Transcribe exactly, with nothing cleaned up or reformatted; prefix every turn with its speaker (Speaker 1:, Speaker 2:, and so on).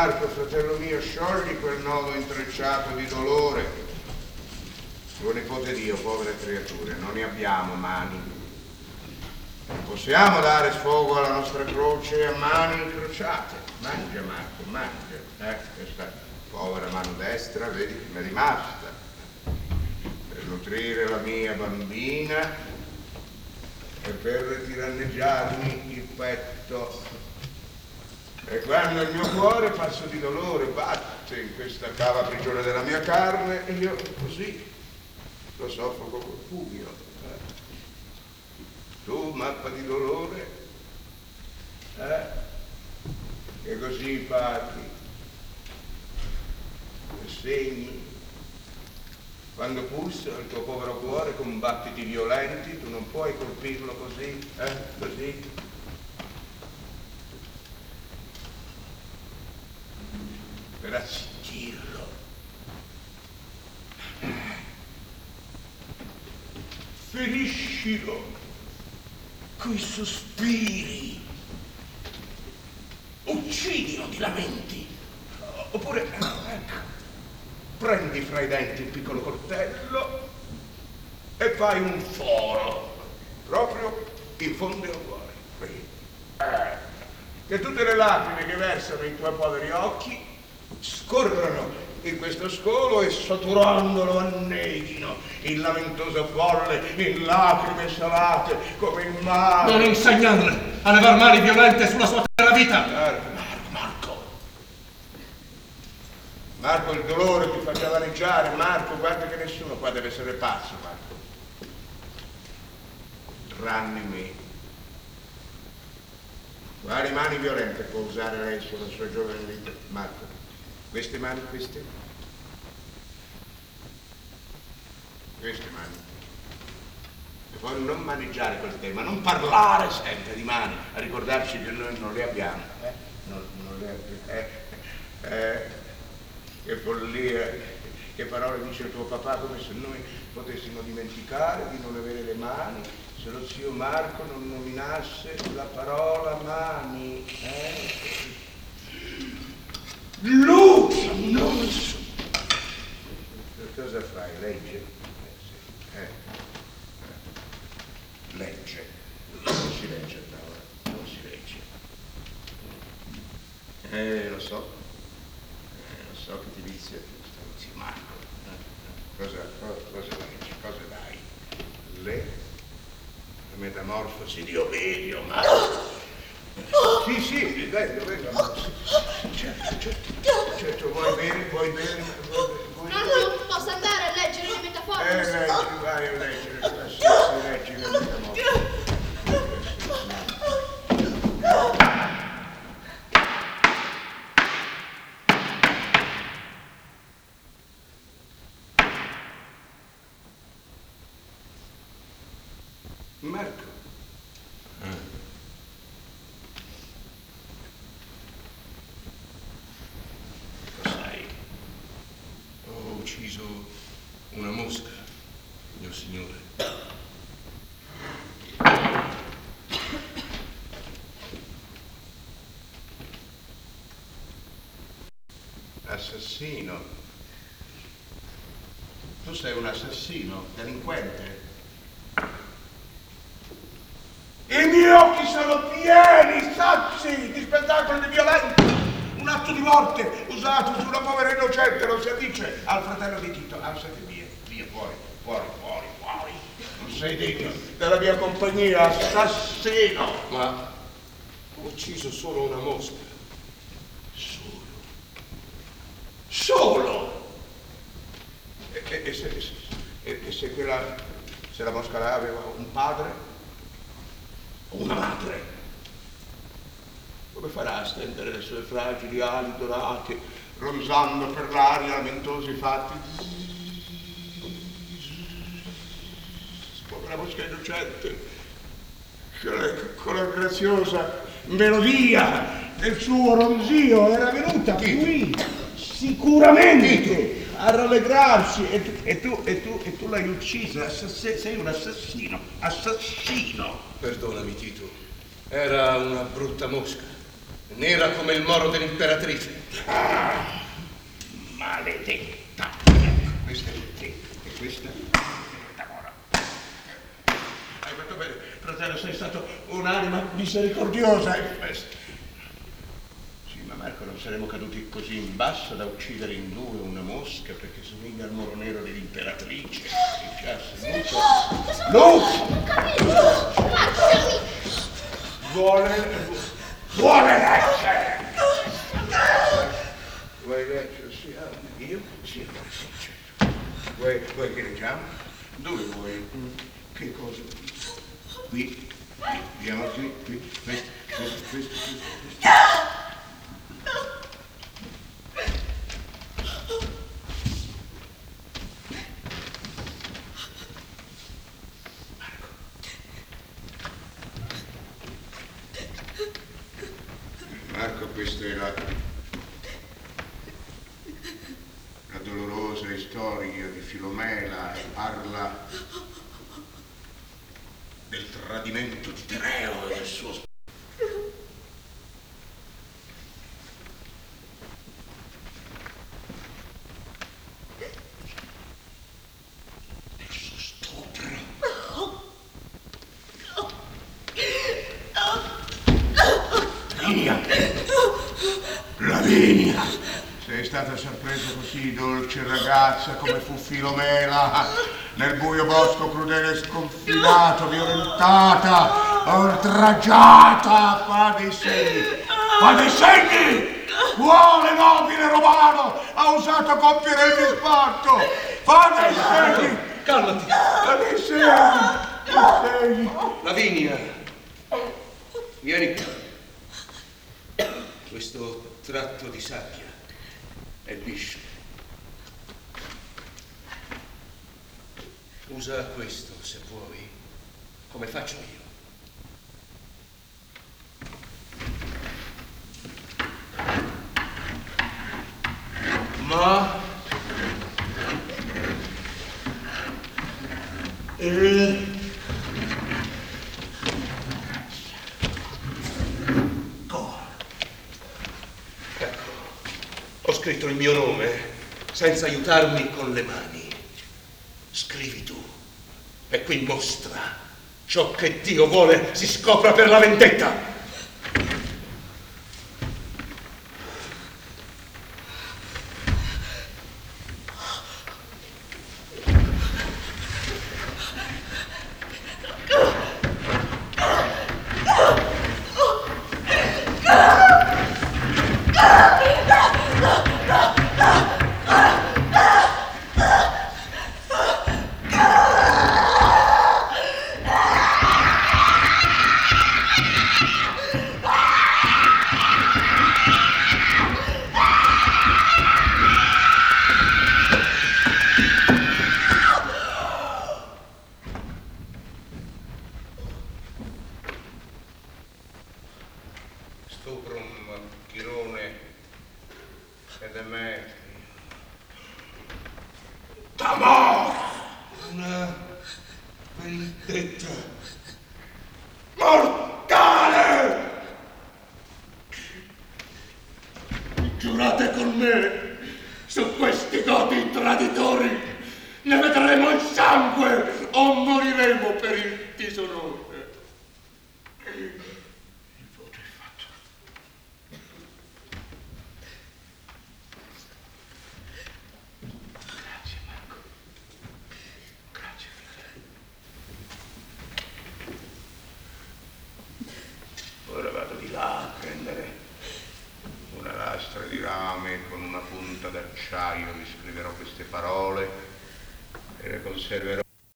Speaker 1: Marco, fratello mio, sciogli quel nodo intrecciato di dolore. Tuo nipote Dio, povere creature, non ne abbiamo mani. Non possiamo dare sfogo alla nostra croce a mani incrociate. Mangia, Marco, mangia. Eh, questa povera mano destra, vedi, mi è rimasta per nutrire la mia bambina e per tiranneggiarmi il petto. E quando il mio cuore, pazzo di dolore, batte in questa cava prigione della mia carne, e io così lo soffoco col pugno. Eh. Tu, mappa di dolore, eh? E così parli, e segni. Quando pulsa il tuo povero cuore con battiti violenti, tu non puoi colpirlo così, eh? Così. Per assistirlo. Feriscilo coi sospiri. Uccidilo di lamenti. Oppure, ecco, prendi fra i denti un piccolo coltello e fai un foro proprio in fondo al cuore. Qui. Eh, che tutte le lacrime che versano i tuoi poveri occhi scorrono in questo scolo e saturandolo anneghino in lamentosa folle, in lacrime salate come in mare.
Speaker 2: Non insegnarle a levar mani violente sulla sua terra vita.
Speaker 1: Marco, Marco, Marco. Marco, il dolore ti fa cavaneggiare. Marco, guarda che nessuno qua deve essere pazzo, Marco. Tranne me. Quali mani violente può usare lei sulla sua giovane vita, Marco? Queste mani, queste? Queste mani. E poi non maneggiare quel tema, non parlare sempre di mani, a ricordarci che noi non le abbiamo. Eh? Non, non le abbiamo. Eh? Eh? Che follia, che parole dice il tuo papà, come se noi potessimo dimenticare di non avere le mani, se lo zio Marco non nominasse la parola mani. Eh? Luca, non so. Cosa fai? Legge? Eh, sì. eh. Legge. Non si legge a tavola, non si legge. Eh, lo so. Eh, lo so che ti vizia questo zio Marco. Eh, cosa, cosa, cosa leggi? Cosa dai? Le la metamorfosi di Ovidio, Marco. Sì, sì, vengo, vengo. Certo, certo, certo, vuoi bene, vuoi bene, vuoi
Speaker 3: No, no, posso andare a leggere le metafore?
Speaker 1: Eh, leggi, vai a leggere, sì, sì, leggi le metamorfosi. Marco.
Speaker 2: Una mosca, mio signore.
Speaker 1: Assassino. Tu sei un assassino, delinquente. I miei occhi sono pieni, sazi di spettacoli di violenza. Un atto di morte usato su una povera innocente, non si addice al fratello di Tito. Alzati via, via, fuori, fuori, fuori, fuori. Non sei degno della mia compagnia, assassino.
Speaker 2: Ma ho ucciso solo una mosca.
Speaker 1: Solo. Solo. E, e, e, se, e, e se quella, se la mosca là aveva un padre o una madre? Come farà a stendere le sue fragili ali dorate, ronzando per l'aria lamentosi fatti? Povera mosca innocente, che con la graziosa melodia del suo ronzio era venuta qui, sicuramente, a rallegrarsi, e tu, e tu, e tu, e tu l'hai uccisa, sei un assassino, assassino.
Speaker 2: Perdonami, Tito, era una brutta mosca. nera come il moro dell'imperatrice.
Speaker 1: Ah, maledetta. Ecco, questa è te. E questa è Mora.
Speaker 2: Hai fatto bene, fratello, sei stato un'anima misericordiosa.
Speaker 1: Sì, ma Marco, non saremmo caduti così in basso da uccidere in due una mosca perché somiglia al moro nero dell'imperatrice.
Speaker 3: Luca!
Speaker 1: Luca!
Speaker 3: Non capisco! Marco,
Speaker 1: Vuole... vuole leggere! Vuoi leggere? Sì, ah, io? Sì, sì, certo. Vuoi, vuoi che leggiamo? Dove vuoi? Che cosa? Qui, vediamo qui, qui, questo, questo, questo, questo, questo. Marco, questa è la, la dolorosa storia di Filomela, parla del tradimento di Tereo e del suo sposo. Del suo stupro. Lavinia! Lavinia! Sei stata sorpresa così, dolce ragazza, come fu Filomela, nel buio bosco crudele e sconfinato, violentata, oltraggiata. Fa dei segni, fa dei segni! Vuole nobile romano, ha usato compiere il dispatto! Fa dei segni!
Speaker 2: Calmati!
Speaker 1: Fa dei segni! Dei segni!
Speaker 2: Lavinia! Vieni qua. Questo tratto di sabbia è liscio. Usa questo, se vuoi, come faccio io. Ma... Eh... Ho scritto il mio nome senza aiutarmi con le mani. Scrivi tu e qui mostra ciò che Dio vuole si scopra per la vendetta.
Speaker 1: D'acciaio vi scriverò queste parole e le conserverò